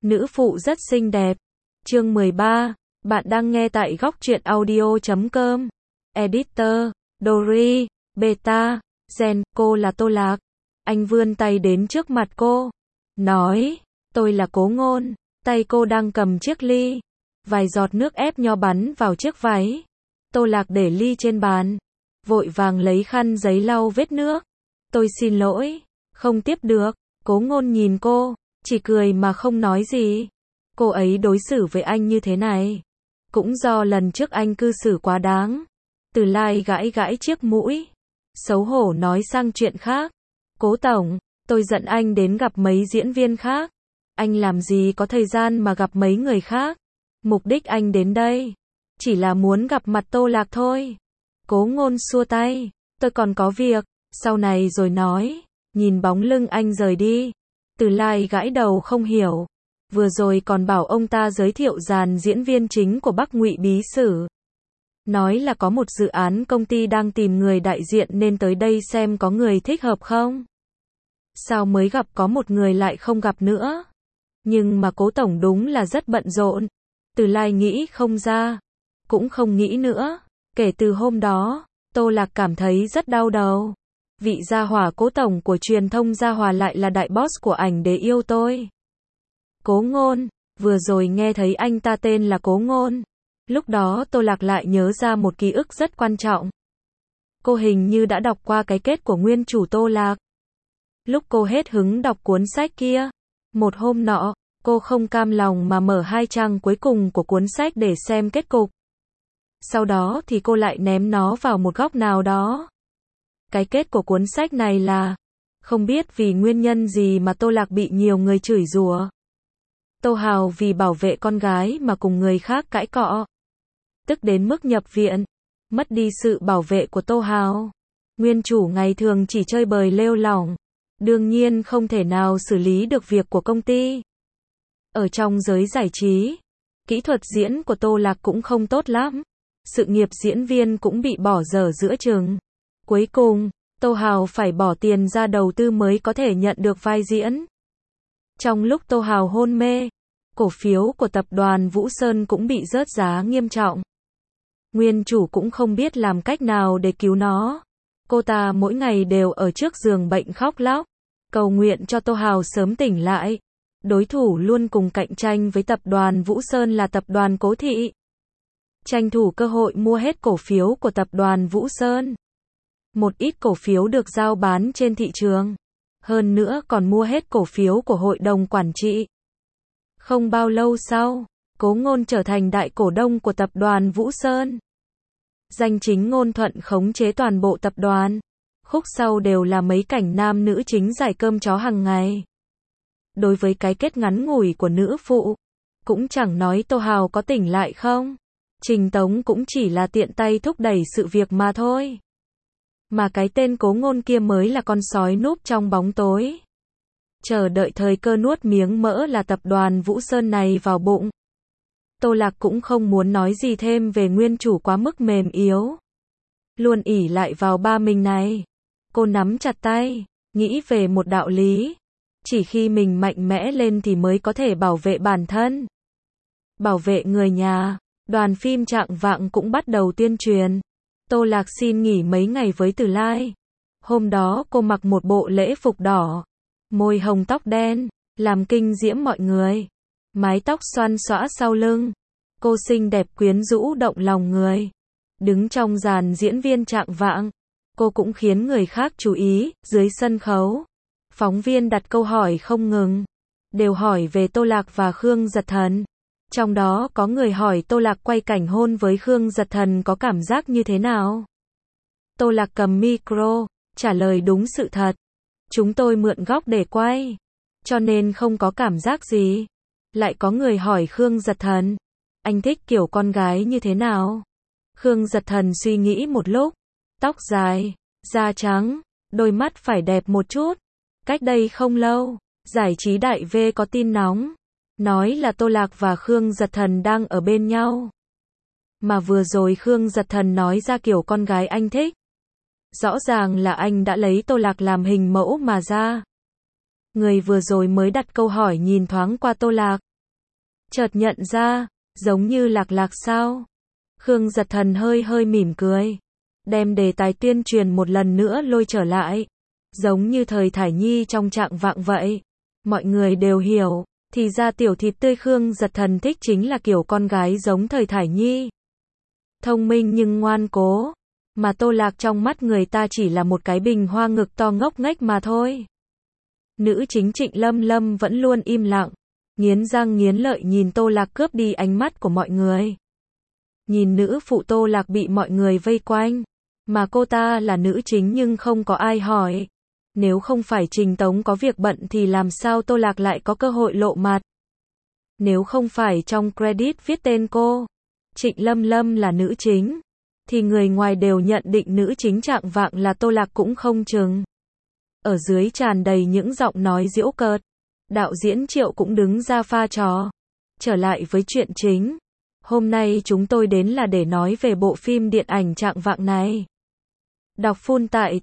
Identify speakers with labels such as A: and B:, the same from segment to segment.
A: Nữ phụ rất xinh đẹp. Chương 13. Bạn đang nghe tại góc truyện audio.com. Editor, Dory, Beta, Gen, cô là Tô Lạc. Anh vươn tay đến trước mặt cô. Nói, tôi là Cố Ngôn. Tay cô đang cầm chiếc ly. Vài giọt nước ép nho bắn vào chiếc váy. Tô Lạc để ly trên bàn. Vội vàng lấy khăn giấy lau vết nước. Tôi xin lỗi, không tiếp được. Cố Ngôn nhìn cô, chỉ cười mà không nói gì. Cô ấy đối xử với anh như thế này. Cũng do lần trước anh cư xử quá đáng. Từ Lai gãi gãi chiếc mũi. Xấu hổ nói sang chuyện khác. Cố tổng, tôi giận anh đến gặp mấy diễn viên khác. Anh làm gì có thời gian mà gặp mấy người khác. Mục đích anh đến đây chỉ là muốn gặp mặt Tô Lạc thôi. Cố Ngôn xua tay. Tôi còn có việc, sau này rồi nói. Nhìn bóng lưng anh rời đi. Từ Lai gãi đầu không hiểu. Vừa rồi còn bảo ông ta giới thiệu dàn diễn viên chính của Bắc Ngụy Bí Sử. Nói là có một dự án công ty đang tìm người đại diện nên tới đây xem có người thích hợp không. Sao mới gặp có một người lại không gặp nữa. Nhưng mà Cố tổng đúng là rất bận rộn. Từ Lai nghĩ không ra. Cũng không nghĩ nữa. Kể từ hôm đó, Tô Lạc cảm thấy rất đau đầu. Vị gia hỏa Cố tổng của truyền thông gia hòa lại là đại boss của ảnh để yêu tôi. Cố Ngôn, vừa rồi nghe thấy anh ta tên là Cố Ngôn. Lúc đó Tô Lạc lại nhớ ra một ký ức rất quan trọng. Cô hình như đã đọc qua cái kết của nguyên chủ Tô Lạc. Lúc cô hết hứng đọc cuốn sách kia, một hôm nọ, cô không cam lòng mà mở 2 trang cuối cùng của cuốn sách để xem kết cục. Sau đó thì cô lại ném nó vào một góc nào đó. Cái kết của cuốn sách này là, không biết vì nguyên nhân gì mà Tô Lạc bị nhiều người chửi rủa. Tô Hào vì bảo vệ con gái mà cùng người khác cãi cọ. Tức đến mức nhập viện, mất đi sự bảo vệ của Tô Hào. Nguyên chủ ngày thường chỉ chơi bời lêu lỏng, đương nhiên không thể nào xử lý được việc của công ty. Ở trong giới giải trí, kỹ thuật diễn của Tô Lạc cũng không tốt lắm. Sự nghiệp diễn viên cũng bị bỏ dở giữa chừng. Cuối cùng, Tô Hào phải bỏ tiền ra đầu tư mới có thể nhận được vai diễn. Trong lúc Tô Hào hôn mê, cổ phiếu của tập đoàn Vũ Sơn cũng bị rớt giá nghiêm trọng. Nguyên chủ cũng không biết làm cách nào để cứu nó. Cô ta mỗi ngày đều ở trước giường bệnh khóc lóc, cầu nguyện cho Tô Hào sớm tỉnh lại. Đối thủ luôn cùng cạnh tranh với tập đoàn Vũ Sơn là tập đoàn Cố Thị. Tranh thủ cơ hội mua hết cổ phiếu của tập đoàn Vũ Sơn. Một ít cổ phiếu được giao bán trên thị trường. Hơn nữa còn mua hết cổ phiếu của hội đồng quản trị. Không bao lâu sau, Cố Ngôn trở thành đại cổ đông của tập đoàn Vũ Sơn. Danh chính ngôn thuận khống chế toàn bộ tập đoàn. Khúc sau đều là mấy cảnh nam nữ chính giải cơm chó hàng ngày. Đối với cái kết ngắn ngủi của nữ phụ, cũng chẳng nói Tô Hào có tỉnh lại không. Trình Tống cũng chỉ là tiện tay thúc đẩy sự việc mà thôi. Mà cái tên Cố Ngôn kia mới là con sói núp trong bóng tối. Chờ đợi thời cơ nuốt miếng mỡ là tập đoàn Vũ Sơn này vào bụng. Tô Lạc cũng không muốn nói gì thêm về nguyên chủ quá mức mềm yếu. Luôn ỷ lại vào ba mình này. Cô nắm chặt tay, nghĩ về một đạo lý. Chỉ khi mình mạnh mẽ lên thì mới có thể bảo vệ bản thân. Bảo vệ người nhà. Đoàn phim Trạng Vạng cũng bắt đầu tuyên truyền. Tô Lạc xin nghỉ mấy ngày với Từ Lai. Hôm đó cô mặc một bộ lễ phục đỏ. Môi hồng tóc đen, làm kinh diễm mọi người. Mái tóc xoăn xõa sau lưng. Cô xinh đẹp quyến rũ động lòng người. Đứng trong dàn diễn viên Trạng Vạng, cô cũng khiến người khác chú ý. Dưới sân khấu, phóng viên đặt câu hỏi không ngừng. Đều hỏi về Tô Lạc và Khương Giật Thần. Trong đó có người hỏi Tô Lạc quay cảnh hôn với Khương Giật Thần có cảm giác như thế nào. Tô Lạc cầm micro, trả lời đúng sự thật. Chúng tôi mượn góc để quay, cho nên không có cảm giác gì. Lại có người hỏi Khương Giật Thần, anh thích kiểu con gái như thế nào? Khương Giật Thần suy nghĩ một lúc, tóc dài, da trắng, đôi mắt phải đẹp một chút. Cách đây không lâu, giải trí đại V có tin nóng. Nói là Tô Lạc và Khương Giật Thần đang ở bên nhau. Mà vừa rồi Khương Giật Thần nói ra kiểu con gái anh thích. Rõ ràng là anh đã lấy Tô Lạc làm hình mẫu mà ra. Người vừa rồi mới đặt câu hỏi nhìn thoáng qua Tô Lạc. Chợt nhận ra, giống như Lạc Lạc sao? Khương Giật Thần hơi hơi mỉm cười, đem đề tài tuyên truyền một lần nữa lôi trở lại. Giống như thời Thải Nhi trong Trạng Vạng vậy. Mọi người đều hiểu, thì ra tiểu thịt tươi Khương Giật Thần thích chính là kiểu con gái giống thời Thải Nhi. Thông minh nhưng ngoan cố, mà Tô Lạc trong mắt người ta chỉ là một cái bình hoa ngực to ngốc nghếch mà thôi. Nữ chính Trịnh Lâm Lâm vẫn luôn im lặng, nghiến răng nghiến lợi nhìn Tô Lạc cướp đi ánh mắt của mọi người. Nhìn nữ phụ Tô Lạc bị mọi người vây quanh, mà cô ta là nữ chính nhưng không có ai hỏi. Nếu không phải Trình Tống có việc bận thì làm sao Tô Lạc lại có cơ hội lộ mặt? Nếu không phải trong credit viết tên cô, Trịnh Lâm Lâm là nữ chính, thì người ngoài đều nhận định nữ chính Trạng Vạng là Tô Lạc cũng không chừng. Ở dưới tràn đầy những giọng nói giễu cợt, đạo diễn Triệu cũng đứng ra pha trò. Trở lại với chuyện chính, hôm nay chúng tôi đến là để nói về bộ phim điện ảnh Trạng Vạng này. Đọc full tại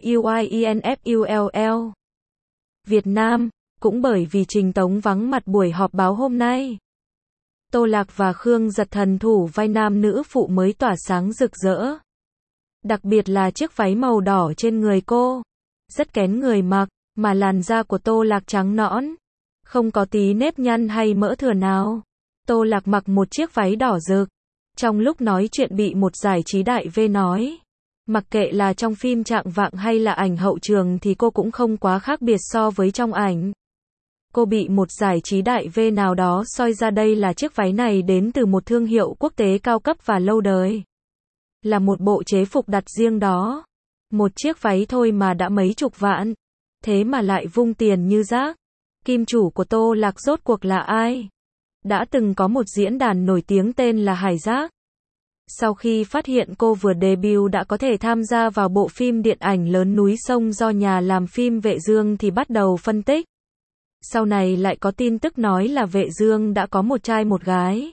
A: TRUIENFULL Việt Nam, cũng bởi vì Trình Tống vắng mặt buổi họp báo hôm nay. Tô Lạc và Khương Giật Thần thủ vai nam nữ phụ mới tỏa sáng rực rỡ. Đặc biệt là chiếc váy màu đỏ trên người cô, rất kén người mặc, mà làn da của Tô Lạc trắng nõn, không có tí nếp nhăn hay mỡ thừa nào. Tô Lạc mặc một chiếc váy đỏ rực, trong lúc nói chuyện bị một giải trí đại V nói. Mặc kệ là trong phim Trạng Vạng hay là ảnh hậu trường thì cô cũng không quá khác biệt so với trong ảnh. Cô bị một giải trí đại V nào đó soi ra đây là chiếc váy này đến từ một thương hiệu quốc tế cao cấp và lâu đời. Là một bộ chế phục đặt riêng đó. Một chiếc váy thôi mà đã mấy chục vạn. Thế mà lại vung tiền như rác. Kim chủ của Tô Lạc rốt cuộc là ai? Đã từng có một diễn đàn nổi tiếng tên là Hải Giác. Sau khi phát hiện cô vừa debut đã có thể tham gia vào bộ phim điện ảnh lớn Núi Sông do nhà làm phim Vệ Dương thì bắt đầu phân tích. Sau này lại có tin tức nói là Vệ Dương đã có một trai một gái.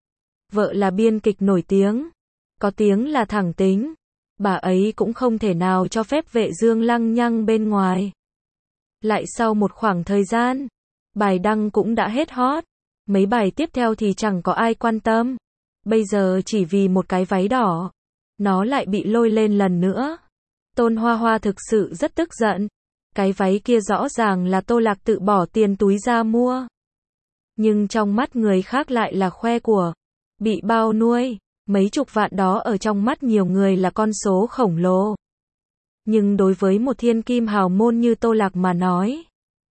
A: Vợ là biên kịch nổi tiếng, có tiếng là thẳng tính. Bà ấy cũng không thể nào cho phép Vệ Dương lăng nhăng bên ngoài. Lại sau một khoảng thời gian, bài đăng cũng đã hết hot. Mấy bài tiếp theo thì chẳng có ai quan tâm. Bây giờ chỉ vì một cái váy đỏ, nó lại bị lôi lên lần nữa. Tôn Hoa Hoa thực sự rất tức giận. Cái váy kia rõ ràng là Tô Lạc tự bỏ tiền túi ra mua. Nhưng trong mắt người khác lại là khoe của. Bị bao nuôi. Mấy chục vạn đó ở trong mắt nhiều người là con số khổng lồ. Nhưng đối với một thiên kim hào môn như Tô Lạc mà nói,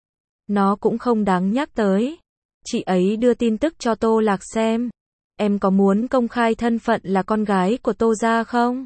A: nó cũng không đáng nhắc tới. Chị ấy đưa tin tức cho Tô Lạc xem. Em có muốn công khai thân phận là con gái của Tô gia không?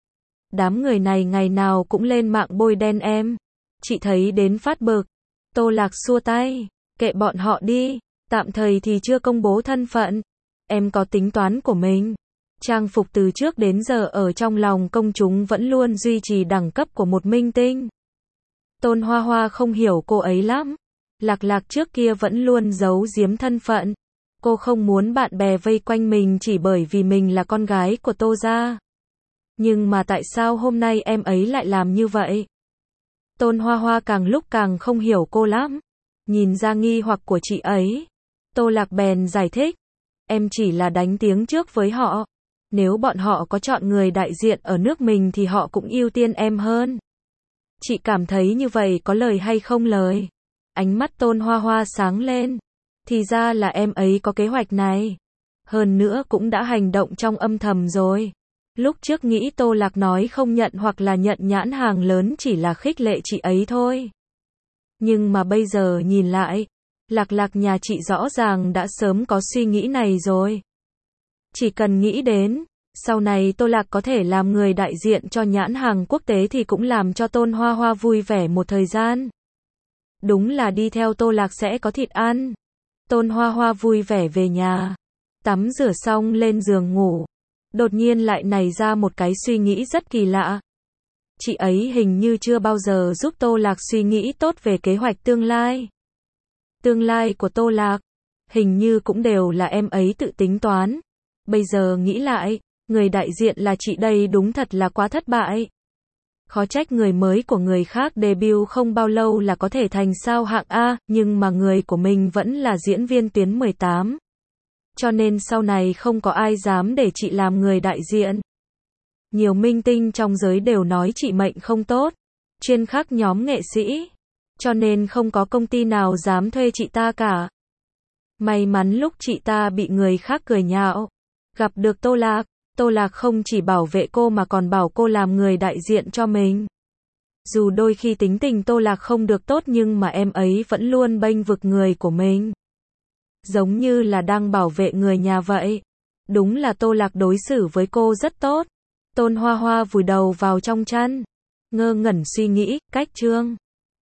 A: Đám người này ngày nào cũng lên mạng bôi đen em. Chị thấy đến phát bực. Tô Lạc xua tay. Kệ bọn họ đi. Tạm thời thì chưa công bố thân phận. Em có tính toán của mình. Trang phục từ trước đến giờ ở trong lòng công chúng vẫn luôn duy trì đẳng cấp của một minh tinh. Tôn Hoa Hoa không hiểu cô ấy lắm. Lạc Lạc trước kia vẫn luôn giấu giếm thân phận. Cô không muốn bạn bè vây quanh mình chỉ bởi vì mình là con gái của Tô gia. Nhưng mà tại sao hôm nay em ấy lại làm như vậy? Tôn Hoa Hoa càng lúc càng không hiểu cô lắm. Nhìn ra nghi hoặc của chị ấy, Tô Lạc bèn giải thích. Em chỉ là đánh tiếng trước với họ. Nếu bọn họ có chọn người đại diện ở nước mình thì họ cũng ưu tiên em hơn. Chị cảm thấy như vậy có lời hay không lời? Ánh mắt Tôn Hoa Hoa sáng lên. Thì ra là em ấy có kế hoạch này. Hơn nữa cũng đã hành động trong âm thầm rồi. Lúc trước nghĩ Tô Lạc nói không nhận hoặc là nhận nhãn hàng lớn chỉ là khích lệ chị ấy thôi. Nhưng mà bây giờ nhìn lại, Lạc Lạc nhà chị rõ ràng đã sớm có suy nghĩ này rồi. Chỉ cần nghĩ đến, sau này Tô Lạc có thể làm người đại diện cho nhãn hàng quốc tế thì cũng làm cho Tôn Hoa Hoa vui vẻ một thời gian. Đúng là đi theo Tô Lạc sẽ có thịt ăn. Tôn Hoa Hoa vui vẻ về nhà, tắm rửa xong lên giường ngủ. Đột nhiên lại nảy ra một cái suy nghĩ rất kỳ lạ. Chị ấy hình như chưa bao giờ giúp Tô Lạc suy nghĩ tốt về kế hoạch tương lai. Tương lai của Tô Lạc, hình như cũng đều là em ấy tự tính toán. Bây giờ nghĩ lại, người đại diện là chị đây đúng thật là quá thất bại. Khó trách người mới của người khác debut không bao lâu là có thể thành sao hạng A, nhưng mà người của mình vẫn là diễn viên tuyến 18. cho nên sau này không có ai dám để chị làm người đại diện. Nhiều minh tinh trong giới đều nói chị mệnh không tốt, chuyên khắc nhóm nghệ sĩ, cho nên không có công ty nào dám thuê chị ta cả. May mắn lúc chị ta bị người khác cười nhạo, gặp được Tô Lạc không chỉ bảo vệ cô mà còn bảo cô làm người đại diện cho mình. Dù đôi khi tính tình Tô Lạc không được tốt nhưng mà em ấy vẫn luôn bênh vực người của mình. Giống như là đang bảo vệ người nhà vậy. Đúng là Tô Lạc đối xử với cô rất tốt. Tôn Hoa Hoa vùi đầu vào trong chăn, ngơ ngẩn suy nghĩ, cách Trương